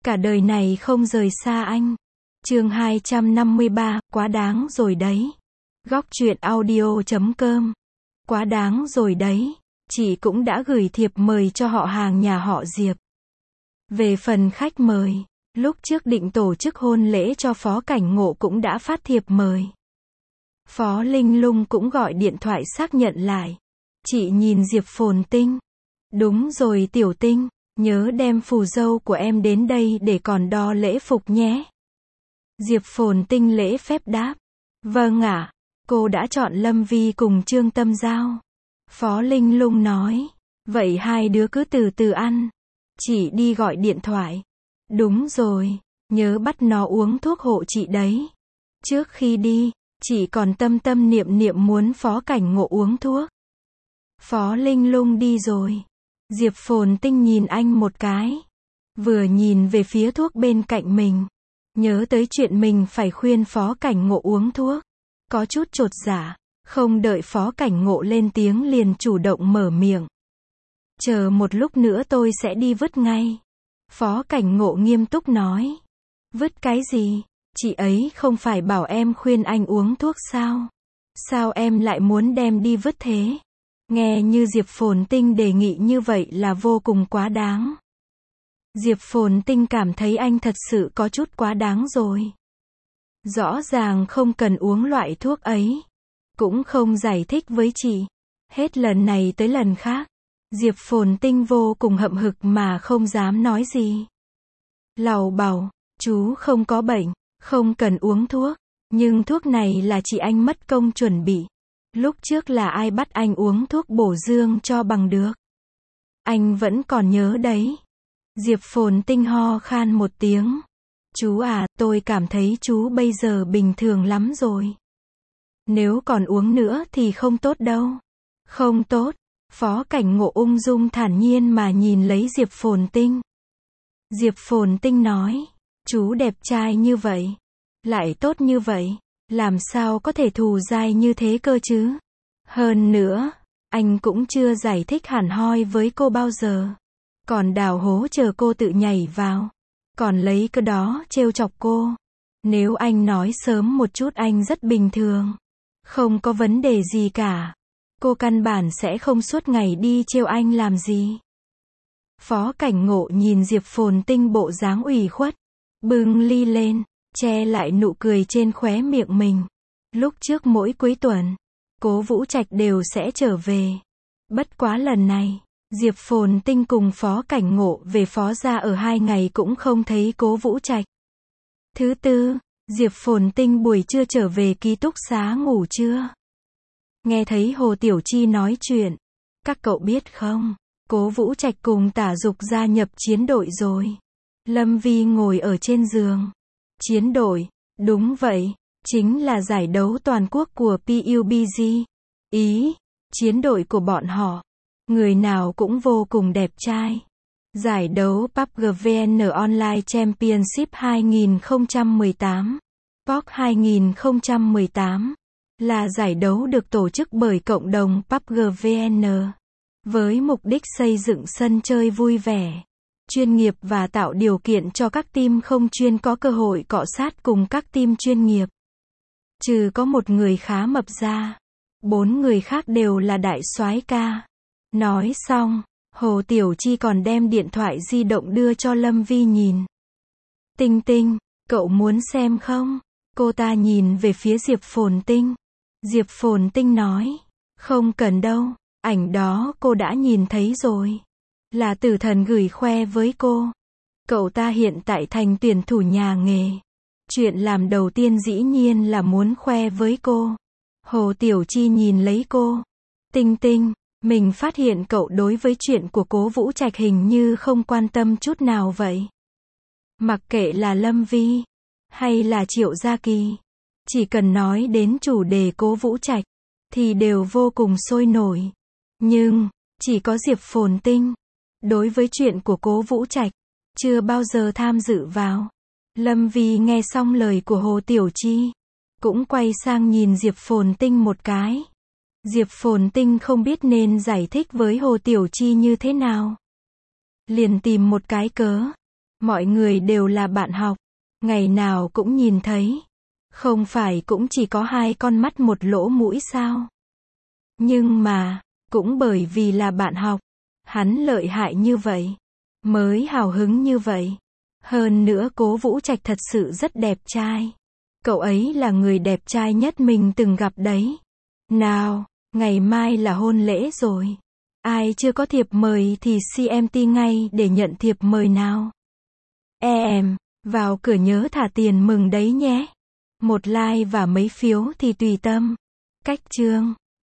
Cả đời này không rời xa anh. Chương 253, quá đáng rồi đấy. Góc truyện audio.com. Quá đáng rồi đấy. Chị cũng đã gửi thiệp mời cho họ hàng nhà họ Diệp. Về phần khách mời, lúc trước định tổ chức hôn lễ cho Phó Cảnh Ngộ cũng đã phát thiệp mời. Phó Linh Lung cũng gọi điện thoại xác nhận lại. Chị nhìn Diệp Phồn Tinh. Đúng rồi Tiểu Tinh, nhớ đem phù dâu của em đến đây để còn đo lễ phục nhé. Diệp Phồn Tinh lễ phép đáp. Vâng ạ, cô đã chọn Lâm Vi cùng Trương Tâm Giao. Phó Linh Lung nói. Vậy hai đứa cứ từ từ ăn. Chị đi gọi điện thoại. Đúng rồi, nhớ bắt nó uống thuốc hộ chị đấy. Trước khi đi, chị còn tâm tâm niệm niệm muốn Phó Cảnh Ngộ uống thuốc. Phó Linh Lung đi rồi. Diệp Phồn Tinh nhìn anh một cái. Vừa nhìn về phía thuốc bên cạnh mình. Nhớ tới chuyện mình phải khuyên Phó Cảnh Ngộ uống thuốc. Có chút chột dạ. Không đợi Phó Cảnh Ngộ lên tiếng liền chủ động mở miệng. Chờ một lúc nữa tôi sẽ đi vứt ngay. Phó Cảnh Ngộ nghiêm túc nói. Vứt cái gì? Chị ấy không phải bảo em khuyên anh uống thuốc sao? Sao em lại muốn đem đi vứt thế? Nghe như Diệp Phồn Tinh đề nghị như vậy là vô cùng quá đáng. Diệp Phồn Tinh cảm thấy anh thật sự có chút quá đáng rồi. Rõ ràng không cần uống loại thuốc ấy. Cũng không giải thích với chị. Hết lần này tới lần khác. Diệp Phồn Tinh vô cùng hậm hực mà không dám nói gì. Lầu bầu, chú không có bệnh, không cần uống thuốc. Nhưng thuốc này là chị anh mất công chuẩn bị. Lúc trước là ai bắt anh uống thuốc bổ dương cho bằng được. Anh vẫn còn nhớ đấy. Diệp Phồn Tinh ho khan một tiếng. Chú à, tôi cảm thấy chú bây giờ bình thường lắm rồi. Nếu còn uống nữa thì không tốt đâu. Không tốt. Phó Cảnh Ngộ ung dung thản nhiên mà nhìn lấy Diệp Phồn Tinh. Diệp Phồn Tinh nói. Chú đẹp trai như vậy. Lại tốt như vậy. Làm sao có thể thù dai như thế cơ chứ? Hơn nữa, anh cũng chưa giải thích hẳn hoi với cô bao giờ. Còn đào hố chờ cô tự nhảy vào. Còn lấy cái đó trêu chọc cô. Nếu anh nói sớm một chút anh rất bình thường. Không có vấn đề gì cả. Cô căn bản sẽ không suốt ngày đi trêu anh làm gì. Phó Cảnh Ngộ nhìn Diệp Phồn Tinh bộ dáng ủy khuất. Bưng ly lên, che lại nụ cười trên khóe miệng mình. Lúc trước mỗi cuối tuần, Cố Vũ Trạch đều sẽ trở về. Bất quá lần này, Diệp Phồn Tinh cùng Phó Cảnh Ngộ về Phó gia ở 2 ngày cũng không thấy Cố Vũ Trạch. Thứ tư, Diệp Phồn Tinh buổi trưa trở về ký túc xá ngủ trưa. Nghe thấy Hồ Tiểu Chi nói chuyện. Các cậu biết không, Cố Vũ Trạch cùng Tả Dục gia nhập chiến đội rồi. Lâm Vi ngồi ở trên giường. Chiến đội, đúng vậy, chính là giải đấu toàn quốc của PUBG. Ý, chiến đội của bọn họ. Người nào cũng vô cùng đẹp trai. Giải đấu PUBG VN Online Championship 2018. POC 2018. Là giải đấu được tổ chức bởi cộng đồng PUBG VN. Với mục đích xây dựng sân chơi vui vẻ, chuyên nghiệp và tạo điều kiện cho các team không chuyên có cơ hội cọ sát cùng các team chuyên nghiệp. Trừ có một người khá mập ra, 4 người khác đều là đại soái ca. Nói xong, Hồ Tiểu Chi còn đem điện thoại di động đưa cho Lâm Vi nhìn. Tinh Tinh, cậu muốn xem không? Cô ta nhìn về phía Diệp Phồn Tinh. Diệp Phồn Tinh nói. Không cần đâu, ảnh đó cô đã nhìn thấy rồi. Là Tử Thần gửi khoe với cô. Cậu ta hiện tại thành tuyển thủ nhà nghề. Chuyện làm đầu tiên dĩ nhiên là muốn khoe với cô. Hồ Tiểu Chi nhìn lấy cô. Tinh Tinh, mình phát hiện cậu đối với chuyện của Cố Vũ Trạch hình như không quan tâm chút nào vậy. Mặc kệ là Lâm Vi, hay là Triệu Gia Kỳ, chỉ cần nói đến chủ đề Cố Vũ Trạch, thì đều vô cùng sôi nổi. Nhưng, chỉ có Diệp Phồn Tinh, đối với chuyện của Cố Vũ Trạch, chưa bao giờ tham dự vào. Lâm Vi nghe xong lời của Hồ Tiểu Chi, cũng quay sang nhìn Diệp Phồn Tinh một cái. Diệp Phồn Tinh không biết nên giải thích với Hồ Tiểu Chi như thế nào. Liền tìm một cái cớ. Mọi người đều là bạn học. Ngày nào cũng nhìn thấy. Không phải cũng chỉ có hai con mắt một lỗ mũi sao? Nhưng mà, cũng bởi vì là bạn học, hắn lợi hại như vậy, mới hào hứng như vậy. Hơn nữa Cố Vũ Trạch thật sự rất đẹp trai. Cậu ấy là người đẹp trai nhất mình từng gặp đấy. Nào, ngày mai là hôn lễ rồi. Ai chưa có thiệp mời thì CMT ngay để nhận thiệp mời nào. Em, vào cửa nhớ thả tiền mừng đấy nhé. Một like và mấy phiếu thì tùy tâm. Cách chương